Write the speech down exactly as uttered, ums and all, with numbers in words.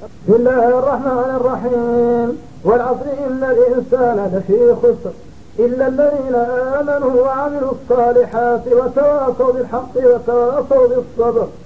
بسم الله الرحمن الرحيم. والعصر إن الإنسان لفي خسر إلا الذين آمنوا وعملوا الصالحات وتواصوا بالحق وتواصوا بالصبر.